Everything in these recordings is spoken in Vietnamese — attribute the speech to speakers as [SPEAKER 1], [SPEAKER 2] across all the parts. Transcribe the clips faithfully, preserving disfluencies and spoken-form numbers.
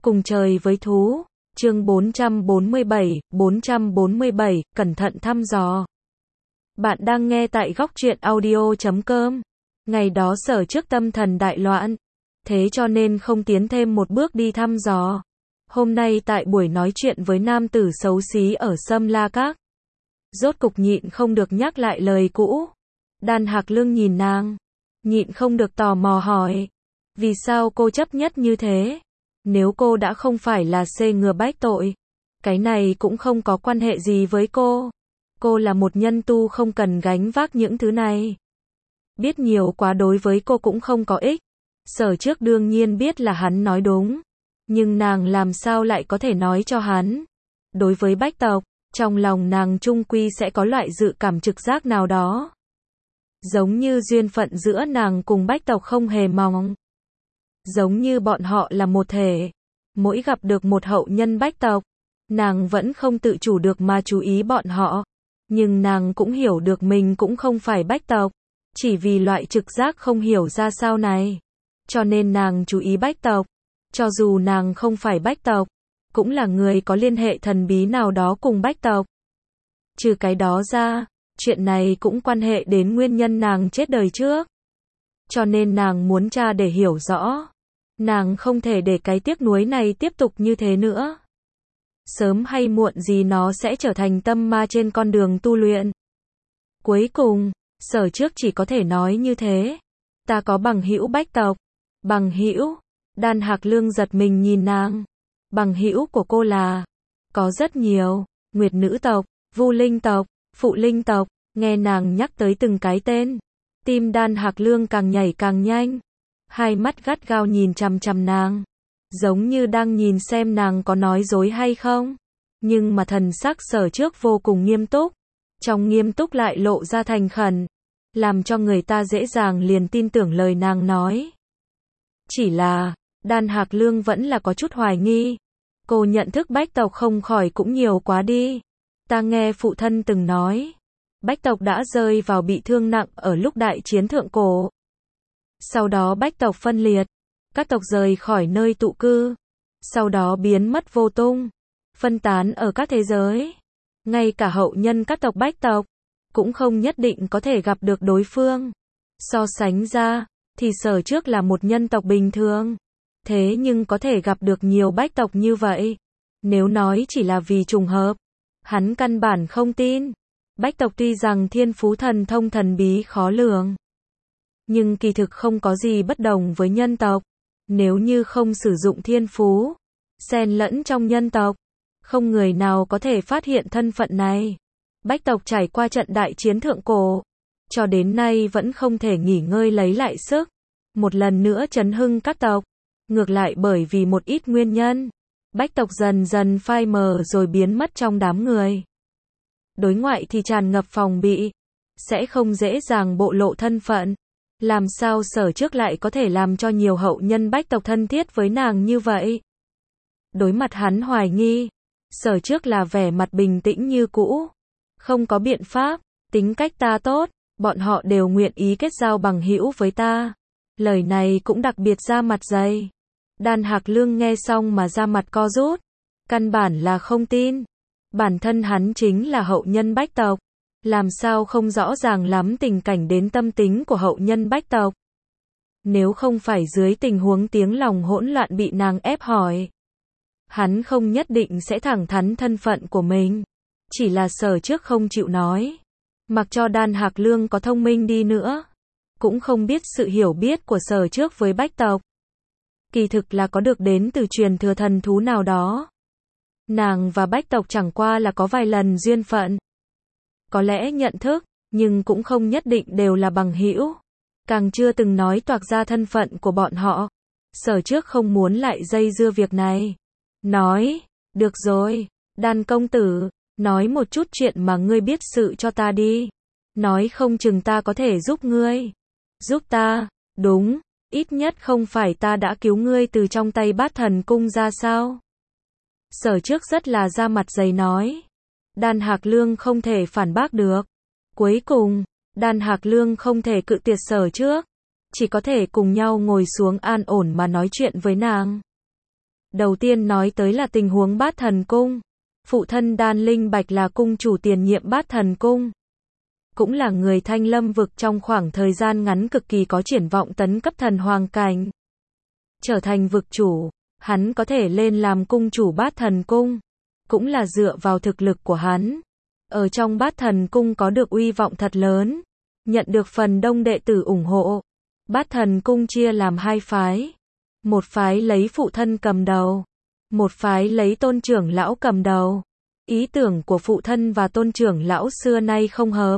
[SPEAKER 1] Cùng trời với thú. Chương bốn trăm bốn mươi bảy, bốn trăm bốn mươi bảy, cẩn thận thăm dò. Bạn đang nghe tại góc truyện audio chấm com. Ngày đó Sở Trước tâm thần đại loạn, thế cho nên không tiến thêm một bước đi thăm dò. Hôm nay tại buổi nói chuyện với nam tử xấu xí ở Sâm La Các, rốt cục nhịn không được nhắc lại lời cũ. Đan Hạc Lương nhìn nàng, nhịn không được tò mò hỏi, vì sao cô chấp nhất như thế? Nếu cô đã không phải là xê ngừa bách tội, cái này cũng không có quan hệ gì với cô. Cô là một nhân tu không cần gánh vác những thứ này. Biết nhiều quá đối với cô cũng không có ích. Sở Trước đương nhiên biết là hắn nói đúng, nhưng nàng làm sao lại có thể nói cho hắn. Đối với bách tộc, trong lòng nàng chung quy sẽ có loại dự cảm trực giác nào đó. Giống như duyên phận giữa nàng cùng bách tộc không hề mong. Giống như bọn họ là một thể. Mỗi gặp được một hậu nhân bách tộc, nàng vẫn không tự chủ được mà chú ý bọn họ. Nhưng nàng cũng hiểu được mình cũng không phải bách tộc. Chỉ vì loại trực giác không hiểu ra sao này, cho nên nàng chú ý bách tộc. Cho dù nàng không phải bách tộc, cũng là người có liên hệ thần bí nào đó cùng bách tộc. Trừ cái đó ra, chuyện này cũng quan hệ đến nguyên nhân nàng chết đời trước. Cho nên nàng muốn tra để hiểu rõ. Nàng không thể để cái tiếc nuối này tiếp tục như thế nữa. Sớm hay muộn gì nó sẽ trở thành tâm ma trên con đường tu luyện. Cuối cùng, Sở Trước chỉ có thể nói như thế. Ta có bằng hữu bách tộc. Bằng hữu? Đan Hạc Lương giật mình nhìn nàng. Bằng hữu của cô là? Có rất nhiều. Nguyệt nữ tộc, Vu linh tộc, Phụ linh tộc. Nghe nàng nhắc tới từng cái tên, tim Đan Hạc Lương càng nhảy càng nhanh. Hai mắt gắt gao nhìn chằm chằm nàng, giống như đang nhìn xem nàng có nói dối hay không. Nhưng mà thần sắc Sở Trước vô cùng nghiêm túc, trong nghiêm túc lại lộ ra thành khẩn, làm cho người ta dễ dàng liền tin tưởng lời nàng nói. Chỉ là, Đan Hạc Lương vẫn là có chút hoài nghi. Cô nhận thức bách tộc không khỏi cũng nhiều quá đi. Ta nghe phụ thân từng nói, bách tộc đã rơi vào bị thương nặng ở lúc đại chiến thượng cổ. Sau đó bách tộc phân liệt, các tộc rời khỏi nơi tụ cư, sau đó biến mất vô tung, phân tán ở các thế giới. Ngay cả hậu nhân các tộc bách tộc, cũng không nhất định có thể gặp được đối phương. So sánh ra, thì Sở Trước là một nhân tộc bình thường. Thế nhưng có thể gặp được nhiều bách tộc như vậy. Nếu nói chỉ là vì trùng hợp, hắn căn bản không tin. Bách tộc tuy rằng thiên phú thần thông thần bí khó lường, nhưng kỳ thực không có gì bất đồng với nhân tộc. Nếu như không sử dụng thiên phú, xen lẫn trong nhân tộc, không người nào có thể phát hiện thân phận này. Bách tộc trải qua trận đại chiến thượng cổ, cho đến nay vẫn không thể nghỉ ngơi lấy lại sức, một lần nữa chấn hưng các tộc. Ngược lại bởi vì một ít nguyên nhân, bách tộc dần dần phai mờ rồi biến mất trong đám người. Đối ngoại thì tràn ngập phòng bị, sẽ không dễ dàng bộc lộ thân phận. Làm sao Sở Trước lại có thể làm cho nhiều hậu nhân bách tộc thân thiết với nàng như vậy? Đối mặt hắn hoài nghi, Sở Trước là vẻ mặt bình tĩnh như cũ. Không có biện pháp, tính cách ta tốt, bọn họ đều nguyện ý kết giao bằng hữu với ta. Lời này cũng đặc biệt ra mặt dày. Đan Hạc Lương nghe xong mà ra mặt co rút, căn bản là không tin. Bản thân hắn chính là hậu nhân bách tộc, làm sao không rõ ràng lắm tình cảnh đến tâm tính của hậu nhân bách tộc. Nếu không phải dưới tình huống tiếng lòng hỗn loạn bị nàng ép hỏi, hắn không nhất định sẽ thẳng thắn thân phận của mình. Chỉ là Sở Trước không chịu nói. Mặc cho Đan Hạc Lương có thông minh đi nữa, cũng không biết sự hiểu biết của Sở Trước với bách tộc. Kỳ thực là có được đến từ truyền thừa thần thú nào đó. Nàng và bách tộc chẳng qua là có vài lần duyên phận. Có lẽ nhận thức, nhưng cũng không nhất định đều là bằng hữu. Càng chưa từng nói toạc ra thân phận của bọn họ. Sở Trước không muốn lại dây dưa việc này. Nói, được rồi, Đan công tử, nói một chút chuyện mà ngươi biết sự cho ta đi. Nói không chừng ta có thể giúp ngươi. Giúp ta, đúng, ít nhất không phải ta đã cứu ngươi từ trong tay Bát Thần Cung ra sao? Sở Trước rất là ra mặt dày nói. Đan Hạc Lương không thể phản bác được. Cuối cùng, Đan Hạc Lương không thể cự tuyệt Sở Trước, chỉ có thể cùng nhau ngồi xuống an ổn mà nói chuyện với nàng. Đầu tiên nói tới là tình huống Bát Thần Cung. Phụ thân Đan Linh Bạch là cung chủ tiền nhiệm Bát Thần Cung. Cũng là người Thanh Lâm vực trong khoảng thời gian ngắn cực kỳ có triển vọng tấn cấp thần hoàng cảnh. Trở thành vực chủ, hắn có thể lên làm cung chủ Bát Thần Cung. Cũng là dựa vào thực lực của hắn. Ở trong Bát Thần Cung có được uy vọng thật lớn. Nhận được phần đông đệ tử ủng hộ. Bát Thần Cung chia làm hai phái. Một phái lấy phụ thân cầm đầu. Một phái lấy tôn trưởng lão cầm đầu. Ý tưởng của phụ thân và tôn trưởng lão xưa nay không hợp.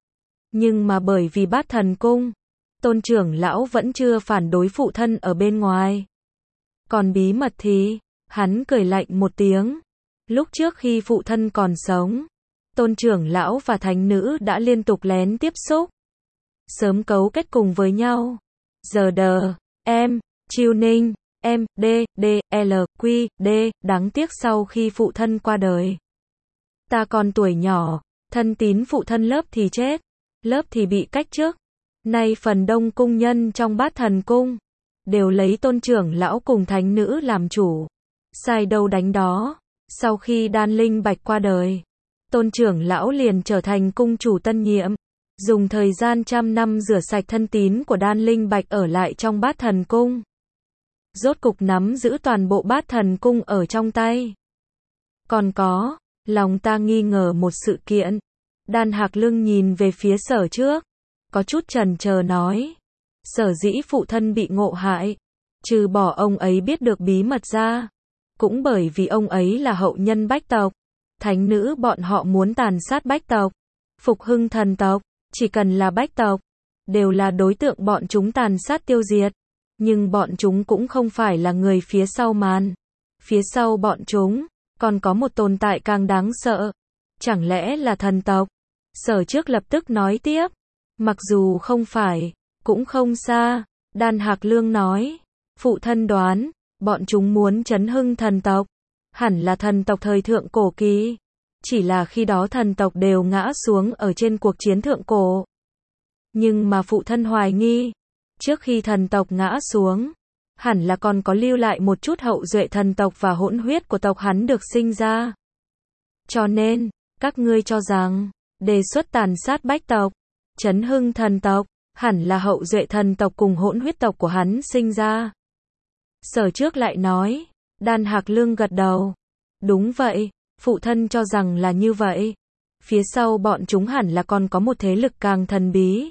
[SPEAKER 1] Nhưng mà bởi vì Bát Thần Cung, tôn trưởng lão vẫn chưa phản đối phụ thân ở bên ngoài. Còn bí mật thì, hắn cười lạnh một tiếng. Lúc trước khi phụ thân còn sống, tôn trưởng lão và thánh nữ đã liên tục lén tiếp xúc. Sớm cấu kết cùng với nhau. Giờ đờ, em, Chiêu Ninh, em, D, D, L, Q, D, đáng tiếc sau khi phụ thân qua đời. Ta còn tuổi nhỏ, thân tín phụ thân lớp thì chết, lớp thì bị cách chức. Nay phần đông cung nhân trong Bát Thần Cung, đều lấy tôn trưởng lão cùng thánh nữ làm chủ. Sai đâu đánh đó. Sau khi Đan Linh Bạch qua đời, tôn trưởng lão liền trở thành cung chủ tân nhiệm. Dùng thời gian trăm năm rửa sạch thân tín của Đan Linh Bạch ở lại trong Bát Thần Cung. Rốt cục nắm giữ toàn bộ Bát Thần Cung ở trong tay. Còn có, lòng ta nghi ngờ một sự kiện. Đan Hạc Lương nhìn về phía Sở Trước, có chút chần chờ nói. Sở dĩ phụ thân bị ngộ hại, trừ bỏ ông ấy biết được bí mật ra, cũng bởi vì ông ấy là hậu nhân Bách tộc. Thánh nữ bọn họ muốn tàn sát Bách tộc, phục hưng thần tộc, chỉ cần là Bách tộc, đều là đối tượng bọn chúng tàn sát tiêu diệt. Nhưng bọn chúng cũng không phải là người phía sau màn. Phía sau bọn chúng, còn có một tồn tại càng đáng sợ. Chẳng lẽ là thần tộc? Sở Trước lập tức nói tiếp. Mặc dù không phải, cũng không xa. Đan Hạc Lương nói. Phụ thân đoán, bọn chúng muốn chấn hưng thần tộc. Hẳn là thần tộc thời thượng cổ kỳ. Chỉ là khi đó thần tộc đều ngã xuống ở trên cuộc chiến thượng cổ. Nhưng mà phụ thân hoài nghi, trước khi thần tộc ngã xuống, hẳn là còn có lưu lại một chút hậu duệ thần tộc và hỗn huyết của tộc hắn được sinh ra. Cho nên, các ngươi cho rằng, đề xuất tàn sát Bách tộc, chấn hưng thần tộc, hẳn là hậu duệ thần tộc cùng hỗn huyết tộc của hắn sinh ra. Sở Trước lại nói. Đan Hạc Lương gật đầu. Đúng vậy, phụ thân cho rằng là như vậy. Phía sau bọn chúng hẳn là còn có một thế lực càng thần bí.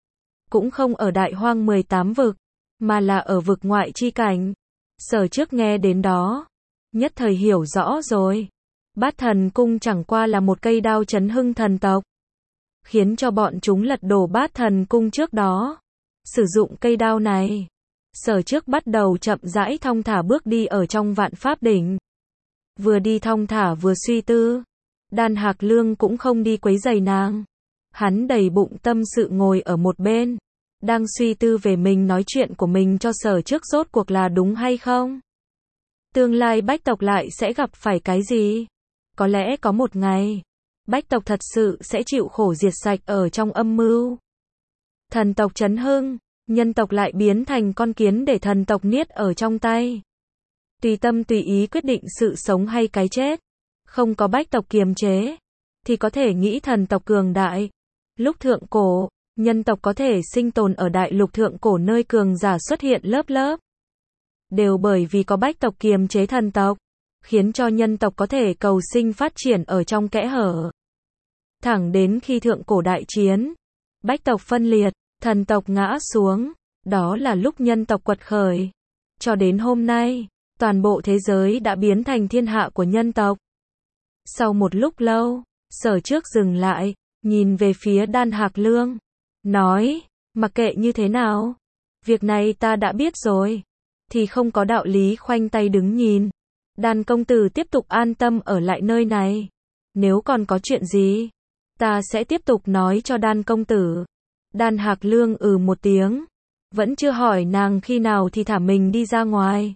[SPEAKER 1] Cũng không ở Đại Hoang mười tám vực, mà là ở vực ngoại chi cảnh. Sở Trước nghe đến đó, nhất thời hiểu rõ rồi. Bát Thần Cung chẳng qua là một cây đao chấn hưng thần tộc, khiến cho bọn chúng lật đổ Bát Thần Cung trước đó. Sử dụng cây đao này, Sở Trước bắt đầu chậm rãi thong thả bước đi ở trong Vạn Pháp Đỉnh. Vừa đi thong thả vừa suy tư. Đan Hạc Lương cũng không đi quấy rầy nàng. Hắn đầy bụng tâm sự ngồi ở một bên, đang suy tư về mình nói chuyện của mình cho Sở Trước rốt cuộc là đúng hay không. Tương lai Bách tộc lại sẽ gặp phải cái gì? Có lẽ có một ngày, Bách tộc thật sự sẽ chịu khổ diệt sạch ở trong âm mưu. Thần tộc chấn hưng, nhân tộc lại biến thành con kiến để thần tộc niết ở trong tay. Tùy tâm tùy ý quyết định sự sống hay cái chết. Không có Bách tộc kiềm chế, thì có thể nghĩ thần tộc cường đại. Lúc thượng cổ, nhân tộc có thể sinh tồn ở đại lục thượng cổ nơi cường giả xuất hiện lớp lớp. Đều bởi vì có Bách tộc kiềm chế thần tộc, khiến cho nhân tộc có thể cầu sinh phát triển ở trong kẽ hở. Thẳng đến khi thượng cổ đại chiến, Bách tộc phân liệt, thần tộc ngã xuống, đó là lúc nhân tộc quật khởi. Cho đến hôm nay, toàn bộ thế giới đã biến thành thiên hạ của nhân tộc. Sau một lúc lâu, Sở Trước dừng lại, nhìn về phía Đan Hạc Lương, nói, mặc kệ như thế nào, việc này ta đã biết rồi, thì không có đạo lý khoanh tay đứng nhìn. Đan công tử tiếp tục an tâm ở lại nơi này. Nếu còn có chuyện gì, ta sẽ tiếp tục nói cho Đan công tử. Đan Hạc Lương ừ một tiếng, vẫn chưa hỏi nàng khi nào thì thả mình đi ra ngoài.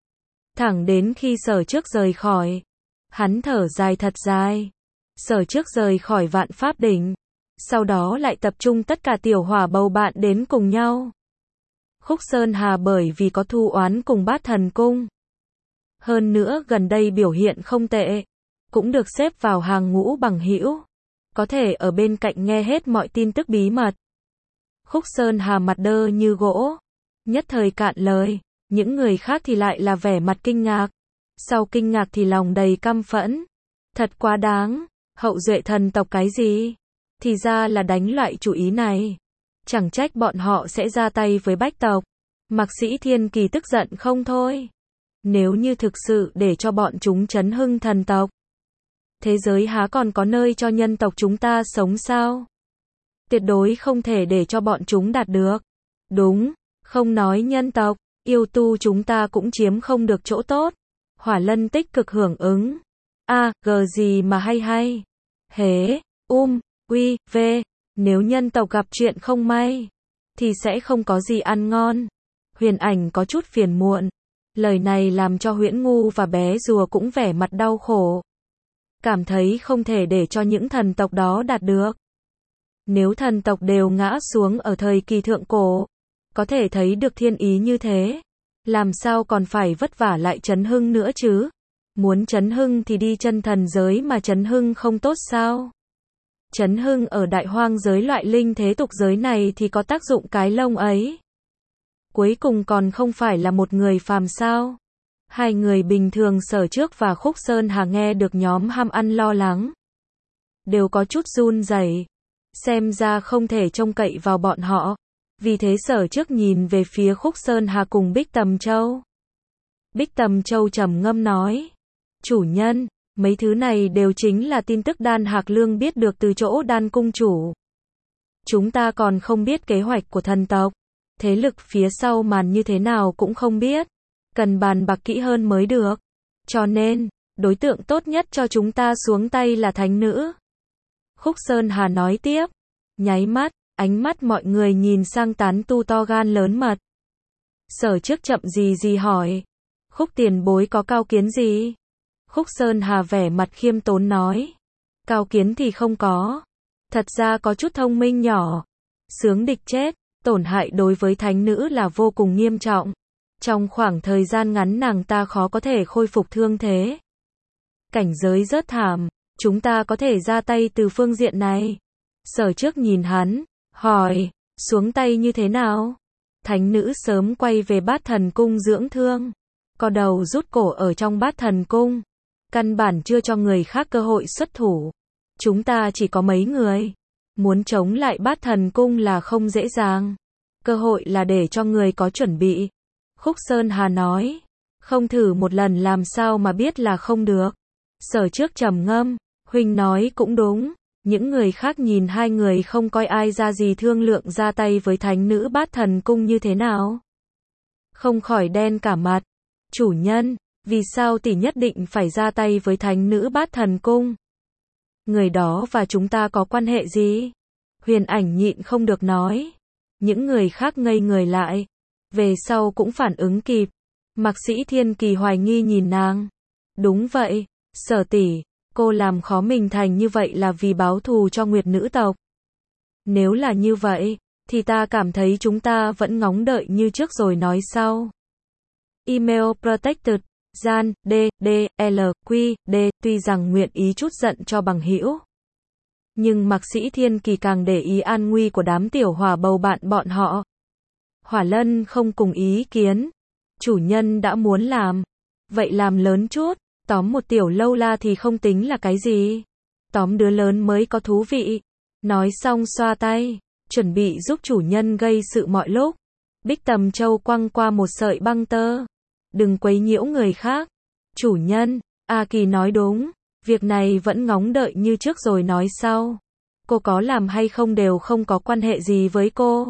[SPEAKER 1] Thẳng đến khi Sở Trước rời khỏi, hắn thở dài thật dài. Sở Trước rời khỏi Vạn Pháp Đỉnh, sau đó lại tập trung tất cả tiểu hỏa bầu bạn đến cùng nhau. Khúc Sơn Hà bởi vì có thù oán cùng Bát Thần Cung, Hơn nữa gần đây biểu hiện không tệ, cũng được xếp vào hàng ngũ bằng hữu, có thể ở bên cạnh nghe hết mọi tin tức bí mật. Khúc Sơn Hà mặt đơ như gỗ, nhất thời cạn lời, những người khác thì lại là vẻ mặt kinh ngạc, sau kinh ngạc thì lòng đầy căm phẫn. Thật quá đáng, hậu duệ thần tộc cái gì? Thì ra là đánh loại chủ ý này. Chẳng trách bọn họ sẽ ra tay với Bách tộc. Mạc Sĩ Thiên Kỳ tức giận không thôi. Nếu như thực sự để cho bọn chúng chấn hưng thần tộc, thế giới há còn có nơi cho nhân tộc chúng ta sống sao? Tuyệt đối không thể để cho bọn chúng đạt được. Đúng, không nói nhân tộc, yêu tu chúng ta cũng chiếm không được chỗ tốt. Hỏa Lân tích cực hưởng ứng. A, gờ gì mà hay hay. Hế, um, quy, v, nếu nhân tộc gặp chuyện không may, thì sẽ không có gì ăn ngon. Huyền Ảnh có chút phiền muộn. Lời này làm cho Huyễn Ngu và bé rùa cũng vẻ mặt đau khổ. Cảm thấy không thể để cho những thần tộc đó đạt được. Nếu thần tộc đều ngã xuống ở thời kỳ thượng cổ, có thể thấy được thiên ý như thế, làm sao còn phải vất vả lại chấn hưng nữa chứ? Muốn chấn hưng thì đi chân thần giới mà chấn hưng không tốt sao? Chấn hưng ở đại hoang giới loại linh thế tục giới này thì có tác dụng cái lông ấy. Cuối cùng còn không phải là một người phàm sao? Hai người bình thường Sở Trước và Khúc Sơn Hà nghe được nhóm ham ăn lo lắng, đều có chút run rẩy, xem ra không thể trông cậy vào bọn họ. Vì thế Sở Trước nhìn về phía Khúc Sơn Hà cùng Bích Tầm Châu. Bích Tầm Châu trầm ngâm nói, chủ nhân, mấy thứ này đều chính là tin tức Đan Hạc Lương biết được từ chỗ Đan cung chủ. Chúng ta còn không biết kế hoạch của thần tộc, thế lực phía sau màn như thế nào cũng không biết, cần bàn bạc kỹ hơn mới được. Cho nên, đối tượng tốt nhất cho chúng ta xuống tay là thánh nữ. Khúc Sơn Hà nói tiếp, nháy mắt, ánh mắt mọi người nhìn sang tán tu to gan lớn mật. Sở Trước chậm gì gì hỏi, Khúc tiền bối có cao kiến gì? Khúc Sơn Hà vẻ mặt khiêm tốn nói, cao kiến thì không có, thật ra có chút thông minh nhỏ. Sướng địch chết, tổn hại đối với thánh nữ là vô cùng nghiêm trọng. Trong khoảng thời gian ngắn nàng ta khó có thể khôi phục thương thế. Cảnh giới rớt thảm, chúng ta có thể ra tay từ phương diện này. Sở Trước nhìn hắn, hỏi, xuống tay như thế nào? Thánh nữ sớm quay về Bát Thần Cung dưỡng thương, co đầu rút cổ ở trong Bát Thần Cung, căn bản chưa cho người khác cơ hội xuất thủ. Chúng ta chỉ có mấy người, muốn chống lại Bát Thần Cung là không dễ dàng. Cơ hội là để cho người có chuẩn bị. Khúc Sơn Hà nói, không thử một lần làm sao mà biết là không được. Sở Trước trầm ngâm, huynh nói cũng đúng. Những người khác nhìn hai người không coi ai ra gì thương lượng ra tay với thánh nữ Bát Thần Cung như thế nào. Không khỏi đen cả mặt. Chủ nhân, vì sao tỷ nhất định phải ra tay với thánh nữ Bát Thần Cung? Người đó và chúng ta có quan hệ gì? Huyền Ảnh nhịn không được nói. Những người khác ngây người lại, về sau cũng phản ứng kịp. Mạc Sĩ Thiên Kỳ hoài nghi nhìn nàng. Đúng vậy, Sở tỷ, cô làm khó mình thành như vậy là vì báo thù cho Nguyệt nữ tộc. Nếu là như vậy, thì ta cảm thấy chúng ta vẫn ngóng đợi như trước rồi nói sau. Email protected, Gian, D, D, L, Q, D, tuy rằng nguyện ý chút giận cho bằng hữu. Nhưng Mạc Sĩ Thiên Kỳ càng để ý an nguy của đám tiểu hỏa bầu bạn bọn họ. Hỏa Lân không cùng ý kiến. Chủ nhân đã muốn làm, vậy làm lớn chút. Tóm một tiểu lâu la thì không tính là cái gì. Tóm đứa lớn mới có thú vị. Nói xong xoa tay, chuẩn bị giúp chủ nhân gây sự mọi lúc. Bích Tầm Châu quăng qua một sợi băng tơ. Đừng quấy nhiễu người khác. Chủ nhân, A Kỳ nói đúng. Việc này vẫn ngóng đợi như trước rồi nói sau. Cô có làm hay không đều không có quan hệ gì với cô.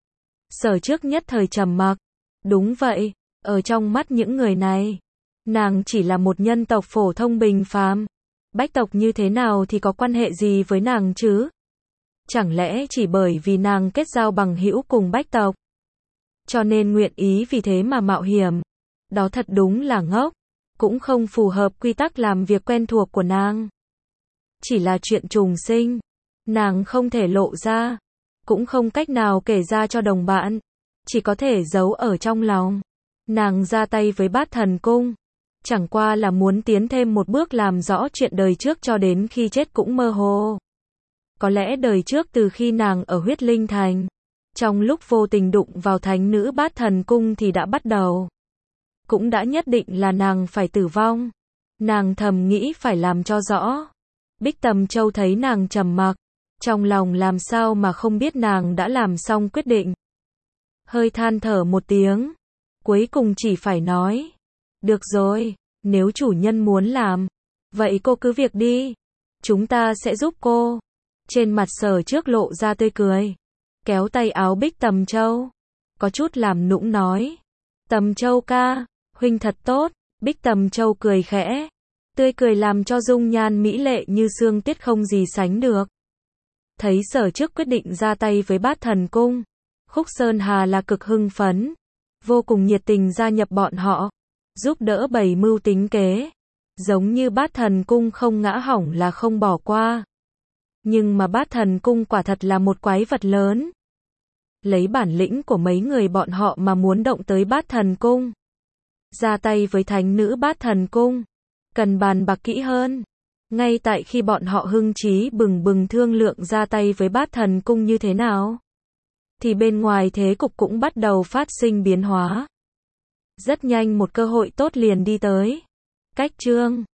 [SPEAKER 1] Sở Trước nhất thời trầm mặc. Đúng vậy, ở trong mắt những người này, nàng chỉ là một nhân tộc phổ thông bình phàm. Bách tộc như thế nào thì có quan hệ gì với nàng chứ? Chẳng lẽ chỉ bởi vì nàng kết giao bằng hữu cùng bách tộc, cho nên nguyện ý vì thế mà mạo hiểm? Đó thật đúng là ngốc, cũng không phù hợp quy tắc làm việc quen thuộc của nàng. Chỉ là chuyện trùng sinh, nàng không thể lộ ra, cũng không cách nào kể ra cho đồng bạn, chỉ có thể giấu ở trong lòng. Nàng ra tay với Bát Thần Cung, Chẳng qua là muốn tiến thêm một bước làm rõ chuyện đời trước cho đến khi chết cũng mơ hồ. Có lẽ đời trước từ khi nàng ở huyết linh thành, trong lúc vô tình đụng vào thánh nữ Bát Thần Cung thì đã bắt đầu. Cũng đã nhất định là nàng phải tử vong. Nàng thầm nghĩ phải làm cho rõ. Bích Tầm Châu thấy nàng trầm mặc, trong lòng làm sao mà không biết nàng đã làm xong quyết định. Hơi than thở một tiếng, cuối cùng chỉ phải nói, được rồi, nếu chủ nhân muốn làm, vậy cô cứ việc đi, chúng ta sẽ giúp cô. Trên mặt Sở Trước lộ ra tươi cười, kéo tay áo Bích Tầm Châu, có chút làm nũng nói, Tầm Châu ca, huynh thật tốt. Bích Tầm Châu cười khẽ, tươi cười làm cho dung nhan mỹ lệ như sương tuyết không gì sánh được. Thấy Sở Trước quyết định ra tay với Bát Thần Cung, Khúc Sơn Hà là cực hưng phấn, vô cùng nhiệt tình gia nhập bọn họ, giúp đỡ bày mưu tính kế, giống như Bát Thần Cung không ngã hỏng là không bỏ qua. Nhưng mà Bát Thần Cung quả thật là một quái vật lớn. Lấy bản lĩnh của mấy người bọn họ mà muốn động tới Bát Thần Cung, ra tay với thánh nữ Bát Thần Cung, cần bàn bạc kỹ hơn. Ngay tại khi bọn họ hưng trí bừng bừng thương lượng ra tay với Bát Thần Cung như thế nào, thì bên ngoài thế cục cũng bắt đầu phát sinh biến hóa. Rất nhanh một cơ hội tốt liền đi tới. Cách chương